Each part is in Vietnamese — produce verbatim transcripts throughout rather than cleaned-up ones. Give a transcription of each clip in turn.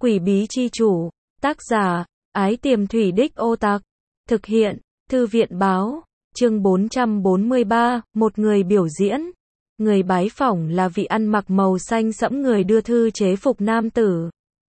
Quỷ bí chi chủ, tác giả, Ái Tiềm Thủy Đích Ô Tạc, thực hiện, Thư viện báo, chương bốn trăm bốn mươi ba, một người biểu diễn. Người bái phỏng là vị ăn mặc màu xanh sẫm người đưa thư chế phục nam tử.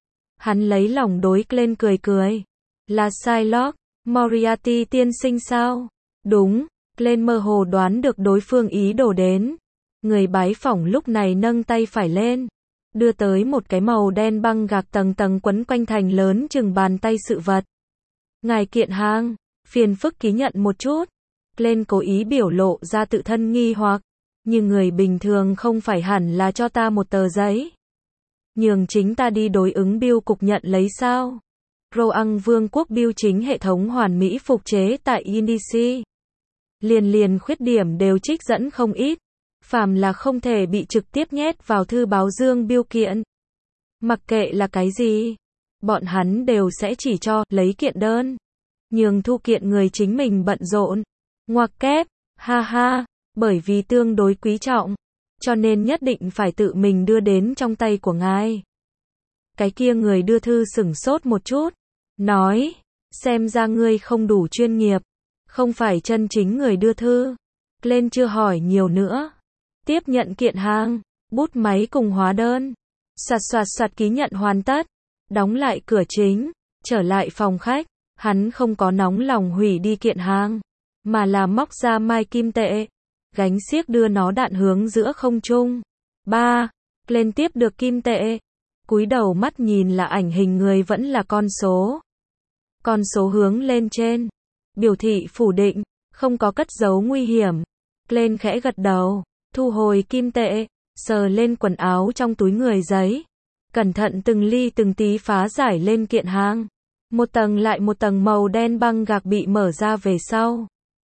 Hắn lấy lòng đối Glenn cười cười. Là Shylock, Moriarty tiên sinh sao? Đúng, Glenn mơ hồ đoán được đối phương ý đồ đến. Người bái phỏng lúc này nâng tay phải lên, đưa tới một cái màu đen băng gạc tầng tầng quấn quanh thành lớn chừng bàn tay sự vật. Ngài kiện hàng, phiền phức ký nhận một chút. Glenn cố ý biểu lộ ra tự thân nghi hoặc, nhưng người bình thường không phải hẳn là cho ta một tờ giấy, nhường chính ta đi đối ứng bưu cục nhận lấy sao? Roang Vương quốc bưu chính hệ thống hoàn mỹ phục chế tại Indici. Liền liền khuyết điểm đều trích dẫn không ít, phàm là không thể bị trực tiếp nhét vào thư báo dương bưu kiện. Mặc kệ là cái gì, bọn hắn đều sẽ chỉ cho lấy kiện đơn, nhường thu kiện người chính mình bận rộn. Ngoặc kép, ha ha, bởi vì tương đối quý trọng, cho nên nhất định phải tự mình đưa đến trong tay của ngài. Cái kia người đưa thư sửng sốt một chút, nói, xem ra ngươi không đủ chuyên nghiệp, không phải chân chính người đưa thư. Glenn chưa hỏi nhiều nữa, tiếp nhận kiện hàng, bút máy cùng hóa đơn, soạt soạt soạt ký nhận hoàn tất, đóng lại cửa chính, trở lại phòng khách. Hắn không có nóng lòng hủy đi kiện hàng, mà là móc ra mai kim tệ, gánh xiếc đưa nó đạn hướng giữa không trung. Ba, Glenn tiếp được kim tệ, cúi đầu mắt nhìn là ảnh hình người vẫn là con số. Con số hướng lên trên, biểu thị phủ định, không có cất giấu nguy hiểm. Glenn khẽ gật đầu, thu hồi kim tệ, sờ lên quần áo trong túi người giấy, cẩn thận từng ly từng tí phá giải lên kiện hàng. Một tầng lại một tầng màu đen băng gạc bị mở ra về sau.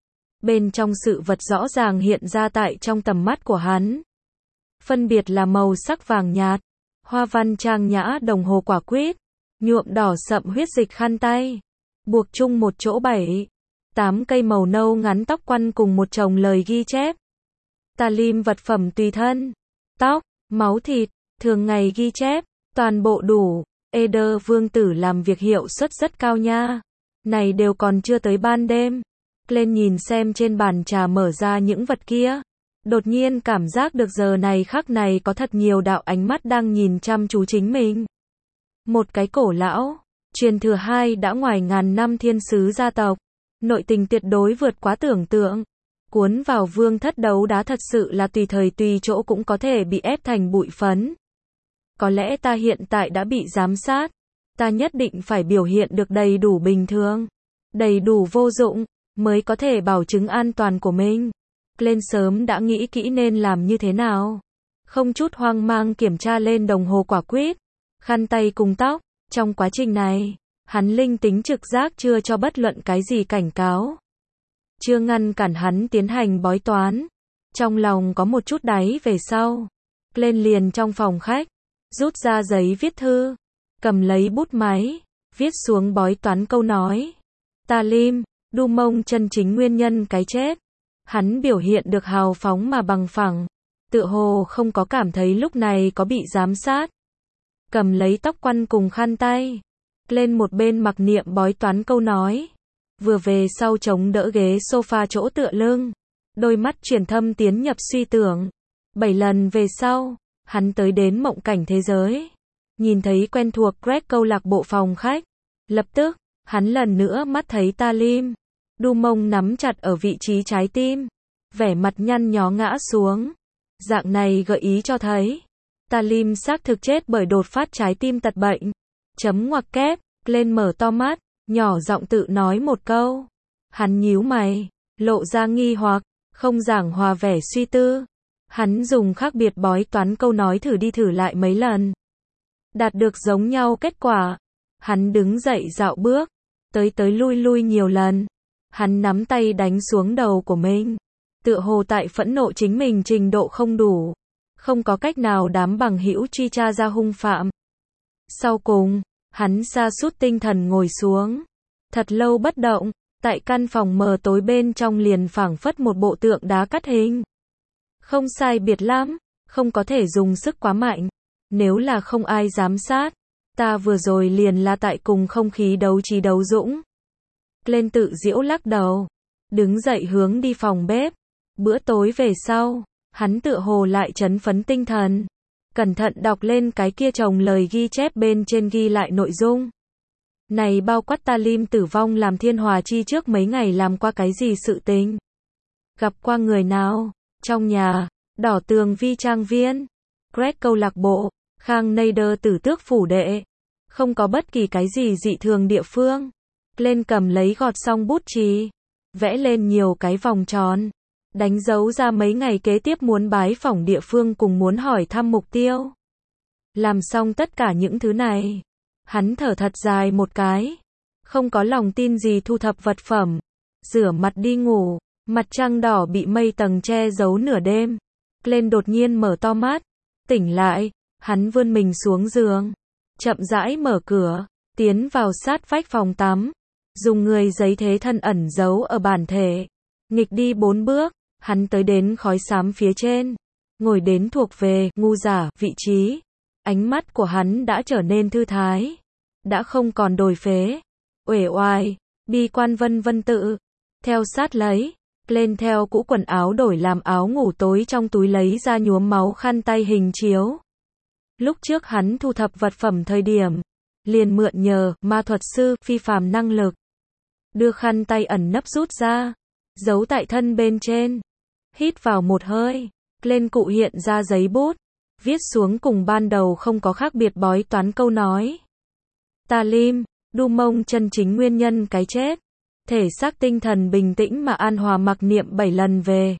Bên trong sự vật rõ ràng hiện ra tại trong tầm mắt của hắn. Phân biệt là màu sắc vàng nhạt, hoa văn trang nhã đồng hồ quả quýt, nhuộm đỏ sậm huyết dịch khăn tay, buộc chung một chỗ bảy, tám cây màu nâu ngắn tóc quăn cùng một chồng lời ghi chép. Talim vật phẩm tùy thân, tóc, máu thịt, thường ngày ghi chép, toàn bộ đủ. Eder vương tử làm việc hiệu suất rất cao nha. Này đều còn chưa tới ban đêm. Glenn nhìn xem trên bàn trà mở ra những vật kia, đột nhiên cảm giác được giờ này khắc này có thật nhiều đạo ánh mắt đang nhìn chăm chú chính mình. Một cái cổ lão, truyền thừa hai đã ngoài ngàn năm thiên sứ gia tộc, nội tình tuyệt đối vượt quá tưởng tượng. Cuốn vào vương thất đấu đá thật sự là tùy thời tùy chỗ cũng có thể bị ép thành bụi phấn. Có lẽ ta hiện tại đã bị giám sát, ta nhất định phải biểu hiện được đầy đủ bình thường, đầy đủ vô dụng, mới có thể bảo chứng an toàn của mình. Glenn sớm đã nghĩ kỹ nên làm như thế nào. Không chút hoang mang kiểm tra lên đồng hồ quả quýt, khăn tay cùng tóc. Trong quá trình này, hắn linh tính trực giác chưa cho bất luận cái gì cảnh cáo, chưa ngăn cản hắn tiến hành bói toán. Trong lòng có một chút đáy về sau, Glenn liền trong phòng khách, rút ra giấy viết thư, cầm lấy bút máy, viết xuống bói toán câu nói. Talim, đu mông chân chính nguyên nhân cái chết. Hắn biểu hiện được hào phóng mà bằng phẳng, tựa hồ không có cảm thấy lúc này có bị giám sát. Cầm lấy tóc quăn cùng khăn tay, lên một bên mặc niệm bói toán câu nói, vừa về sau chống đỡ ghế sofa chỗ tựa lưng, đôi mắt chuyển thâm tiến nhập suy tưởng. Bảy lần về sau, hắn tới đến mộng cảnh thế giới, nhìn thấy quen thuộc Greg câu lạc bộ phòng khách. Lập tức, hắn lần nữa mắt thấy Talim, đu mông nắm chặt ở vị trí trái tim, vẻ mặt nhăn nhó ngã xuống. Dạng này gợi ý cho thấy, Talim xác thực chết bởi đột phát trái tim tật bệnh. Chấm ngoặc kép, Glenn mở to mắt, nhỏ giọng tự nói một câu. Hắn nhíu mày, lộ ra nghi hoặc, không giảng hòa vẻ suy tư. Hắn dùng khác biệt bói toán câu nói thử đi thử lại mấy lần, đạt được giống nhau kết quả. Hắn đứng dậy dạo bước, tới tới lui lui nhiều lần. Hắn nắm tay đánh xuống đầu của mình, tựa hồ tại phẫn nộ chính mình trình độ không đủ, không có cách nào đám bằng hữu truy tra ra hung phạm. Sau cùng, hắn sa sút tinh thần ngồi xuống, thật lâu bất động. Tại căn phòng mờ tối bên trong liền phảng phất một bộ tượng đá cắt hình. Không sai biệt lắm, không có thể dùng sức quá mạnh. Nếu là không ai giám sát, Ta vừa rồi liền là tại cùng không khí đấu trí đấu dũng. Lên tự giễu lắc đầu. Đứng dậy hướng đi phòng bếp. Bữa tối về sau, hắn tựa hồ lại trấn phấn tinh thần. Cẩn thận đọc lên cái kia chồng lời ghi chép bên trên ghi lại nội dung. Này bao quát Talim tử vong làm thiên hòa chi trước mấy ngày làm qua cái gì sự tình. Gặp qua người nào, trong nhà, đỏ tường vi trang viên, Greg câu lạc bộ, Khang Nader tử tước phủ đệ. Không có bất kỳ cái gì dị thường địa phương. Lên cầm lấy gọt xong bút chì, vẽ lên nhiều cái vòng tròn. Đánh dấu ra mấy ngày kế tiếp muốn bái phỏng địa phương cùng muốn hỏi thăm mục tiêu. Làm xong tất cả những thứ này. Hắn thở thật dài một cái. Không có lòng tin gì thu thập vật phẩm. Rửa mặt đi ngủ. Mặt trăng đỏ bị mây tầng che giấu nửa đêm. Lên đột nhiên mở to mắt. Tỉnh lại. Hắn vươn mình xuống giường. Chậm rãi mở cửa. Tiến vào sát vách phòng tắm. Dùng người giấy thế thân ẩn giấu ở bản thể. Nghịch đi bốn bước. Hắn tới đến khói xám phía trên. Ngồi đến thuộc về ngu giả vị trí. Ánh mắt của hắn đã trở nên thư thái. Đã không còn đồi phế. Uể oải. Bi quan vân vân tự. Theo sát lấy. Lên theo cũ quần áo đổi làm áo ngủ tối trong túi lấy ra nhuốm máu khăn tay hình chiếu. Lúc trước hắn thu thập vật phẩm thời điểm. Liền mượn nhờ ma thuật sư phi phàm năng lực. Đưa khăn tay ẩn nấp rút ra. Giấu tại thân bên trên. Hít vào một hơi. Lên cụ hiện ra giấy bút. Viết xuống cùng ban đầu không có khác biệt bói toán câu nói. Talim, đu mông chân chính nguyên nhân cái chết. Thể xác tinh thần bình tĩnh mà an hòa mặc niệm bảy lần về.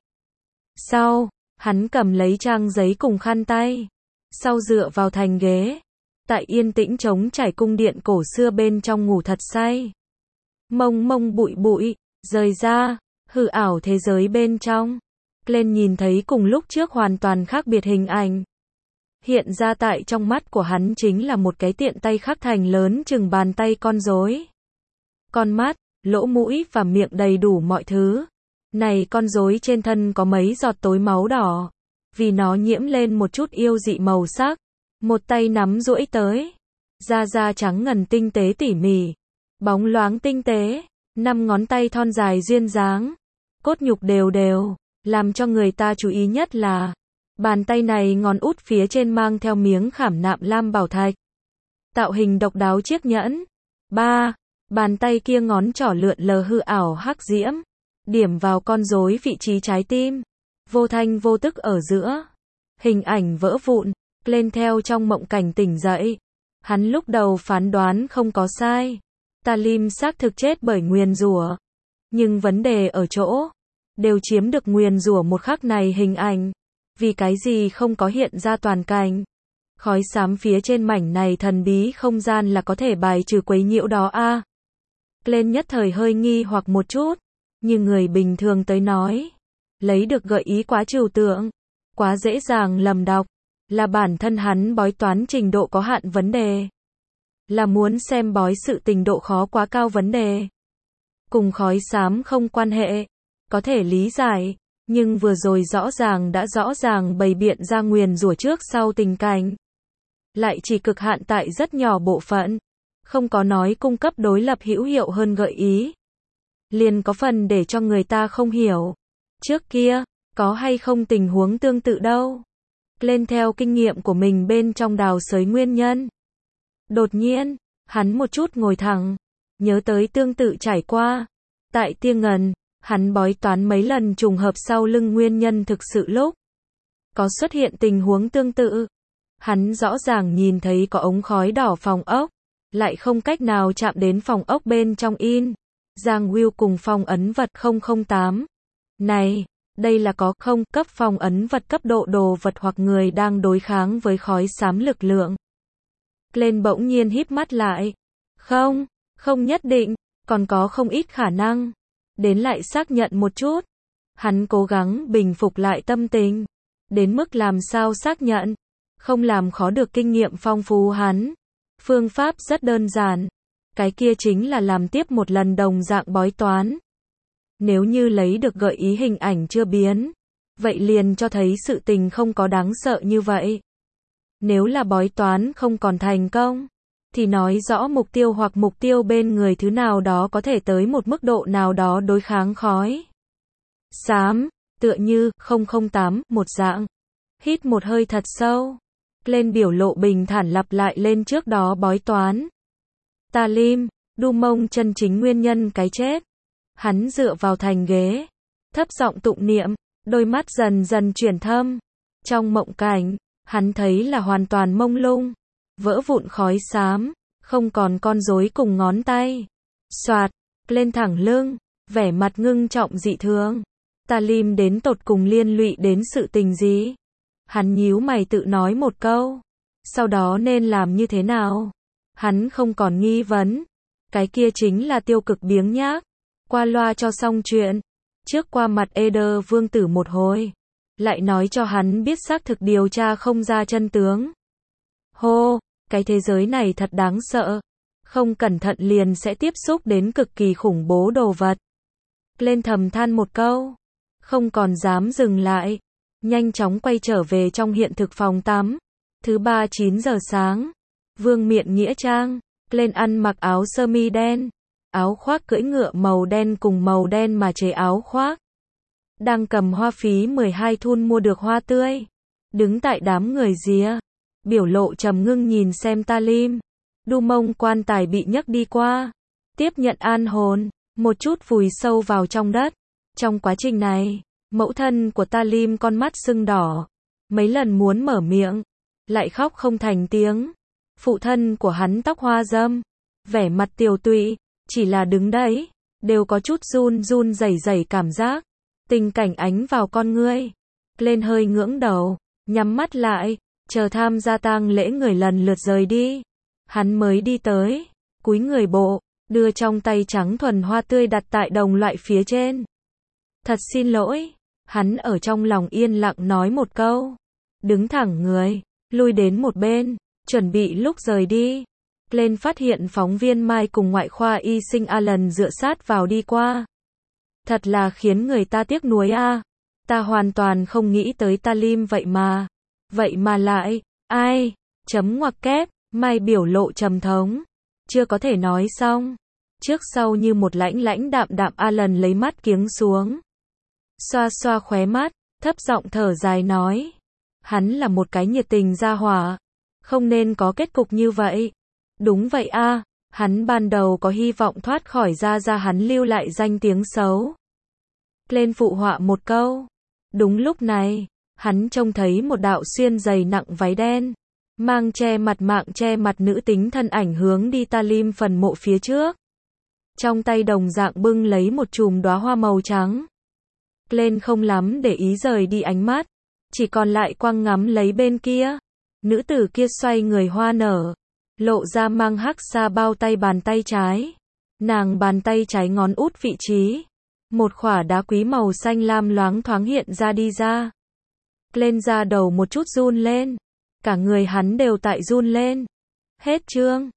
Sau, hắn cầm lấy trang giấy cùng khăn tay. Sau dựa vào thành ghế. Tại yên tĩnh trống trải cung điện cổ xưa bên trong ngủ thật say. Mông mông bụi bụi, rời ra, hư ảo thế giới bên trong. Lên nhìn thấy cùng lúc trước hoàn toàn khác biệt hình ảnh. Hiện ra tại trong mắt của hắn chính là một cái tiện tay khắc thành lớn chừng bàn tay con rối. Con mắt, lỗ mũi và miệng đầy đủ mọi thứ. Này con rối trên thân có mấy giọt tối máu đỏ. Vì nó nhiễm lên một chút yêu dị màu sắc. Một tay nắm duỗi tới. Da da trắng ngần tinh tế tỉ mỉ. Bóng loáng tinh tế. Năm ngón tay thon dài duyên dáng. Cốt nhục đều đều. Làm cho người ta chú ý nhất là bàn tay này ngón út phía trên mang theo miếng khảm nạm lam bảo thạch. Tạo hình độc đáo chiếc nhẫn. ba. Bàn tay kia ngón trỏ lượn lờ hư ảo hắc diễm. Điểm vào con rối vị trí trái tim. Vô thanh vô tức ở giữa. Hình ảnh vỡ vụn. Lên theo trong mộng cảnh tỉnh dậy. Hắn lúc đầu phán đoán không có sai. Talim xác thực chết bởi nguyền rủa. Nhưng vấn đề ở chỗ. Đều chiếm được nguyền rủa một khắc này hình ảnh. Vì cái gì không có hiện ra toàn cảnh. Khói xám phía trên mảnh này thần bí không gian là có thể bài trừ quấy nhiễu đó a. À? Lên nhất thời hơi nghi hoặc một chút. Như người bình thường tới nói. Lấy được gợi ý quá trừu tượng. Quá dễ dàng lầm đọc. Là bản thân hắn bói toán trình độ có hạn vấn đề. Là muốn xem bói sự tình độ khó quá cao vấn đề. Cùng khói xám không quan hệ. Có thể lý giải. Nhưng vừa rồi rõ ràng đã rõ ràng bày biện ra nguyền rủa trước sau tình cảnh. Lại chỉ cực hạn tại rất nhỏ bộ phận. Không có nói cung cấp đối lập hữu hiệu hơn gợi ý. Liền có phần để cho người ta không hiểu. Trước kia, có hay không tình huống tương tự đâu. Lên theo kinh nghiệm của mình bên trong đào xới nguyên nhân. Đột nhiên, hắn một chút ngồi thẳng. Nhớ tới tương tự trải qua. Tại Tia Ngần. Hắn bói toán mấy lần trùng hợp sau lưng nguyên nhân thực sự lúc. Có xuất hiện tình huống tương tự. Hắn rõ ràng nhìn thấy có ống khói đỏ phòng ốc. Lại không cách nào chạm đến phòng ốc bên trong in. Giang Will cùng phong ấn vật không không tám. Này, đây là có không cấp phong ấn vật cấp độ đồ vật hoặc người đang đối kháng với khói xám lực lượng. Lên bỗng nhiên híp mắt lại. Không, không nhất định, còn có không ít khả năng. Đến lại xác nhận một chút. Hắn cố gắng bình phục lại tâm tình. Đến mức làm sao xác nhận. Không làm khó được kinh nghiệm phong phú hắn. Phương pháp rất đơn giản. Cái kia chính là làm tiếp một lần đồng dạng bói toán. Nếu như lấy được gợi ý hình ảnh chưa biến. Vậy liền cho thấy sự tình không có đáng sợ như vậy. Nếu là bói toán không còn thành công. thì nói rõ mục tiêu hoặc mục tiêu bên người thứ nào đó có thể tới một mức độ nào đó đối kháng khói xám, tựa như không không tám một dạng. Hít một hơi thật sâu, lên biểu lộ bình thản lặp lại lên trước đó bói toán. Talim, đu mông chân chính nguyên nhân cái chết. Hắn dựa vào thành ghế, thấp giọng tụng niệm, đôi mắt dần dần chuyển thâm. Trong mộng cảnh, hắn thấy là hoàn toàn mông lung, vỡ vụn khói xám, không còn con rối cùng ngón tay. Soạt, lên thẳng lưng, vẻ mặt ngưng trọng dị thường. Talim đến tột cùng liên lụy đến sự tình gì? Hắn nhíu mày tự nói một câu. Sau đó nên làm như thế nào? Hắn không còn nghi vấn. Cái kia chính là tiêu cực biếng nhác. Qua loa cho xong chuyện. Trước qua mặt Eder vương tử một hồi. Lại nói cho hắn biết xác thực điều tra không ra chân tướng. Hô, cái thế giới này thật đáng sợ. Không cẩn thận liền sẽ tiếp xúc đến cực kỳ khủng bố đồ vật. Lên thầm than một câu. Không còn dám dừng lại. Nhanh chóng quay trở về trong hiện thực phòng tắm. Thứ ba chín giờ sáng. Vương miện nghĩa trang. Lên ăn mặc áo sơ mi đen. Áo khoác cưỡi ngựa màu đen cùng màu đen mà chế áo khoác. Đang cầm hoa phí mười hai thun mua được hoa tươi. Đứng tại đám người rìa. Biểu lộ trầm ngưng nhìn xem Talim. Đu mông quan tài bị nhấc đi qua. Tiếp nhận an hồn. Một chút vùi sâu vào trong đất. Trong quá trình này, mẫu thân của Talim con mắt sưng đỏ. Mấy lần muốn mở miệng. Lại khóc không thành tiếng. Phụ thân của hắn tóc hoa râm. Vẻ mặt tiều tụy. Chỉ là đứng đấy. Đều có chút run run rẩy rẩy cảm giác. Tình cảnh ánh vào con ngươi. Lên hơi ngưỡng đầu. Nhắm mắt lại. Chờ tham gia tang lễ người lần lượt rời đi. Hắn mới đi tới. Cúi người bộ. Đưa trong tay trắng thuần hoa tươi đặt tại đồng loại phía trên. Thật xin lỗi. Hắn ở trong lòng yên lặng nói một câu. Đứng thẳng người. Lui đến một bên. Chuẩn bị lúc rời đi. Lên phát hiện phóng viên Mai cùng ngoại khoa y sinh Alan dựa sát vào đi qua. Thật là khiến người ta tiếc nuối a. Ta hoàn toàn không nghĩ tới Talim vậy mà. Vậy mà lại. Ai. Chấm ngoặc kép. Mai biểu lộ trầm thống. Chưa có thể nói xong. Trước sau như một lãnh lãnh đạm đạm Alan lấy mắt kiếng xuống. Xoa xoa khóe mắt. Thấp giọng thở dài nói. Hắn là một cái nhiệt tình gia hỏa. Không nên có kết cục như vậy. Đúng vậy a. Hắn ban đầu có hy vọng thoát khỏi ra ra hắn lưu lại danh tiếng xấu. Lên phụ họa một câu. Đúng lúc này, hắn trông thấy một đạo xuyên giày nặng váy đen. Mang che mặt mạng che mặt nữ tính thân ảnh hướng đi Talim phần mộ phía trước. Trong tay đồng dạng bưng lấy một chùm đóa hoa màu trắng. Lên không lắm để ý rời đi ánh mắt. Chỉ còn lại quăng ngắm lấy bên kia. Nữ tử kia xoay người hoa nở. Lộ ra mang hắc xa bao tay bàn tay trái. Nàng bàn tay trái ngón út vị trí. Một khỏa đá quý màu xanh lam loáng thoáng hiện ra đi ra. Lên ra đầu một chút run lên. Cả người hắn đều tại run lên. Hết chương.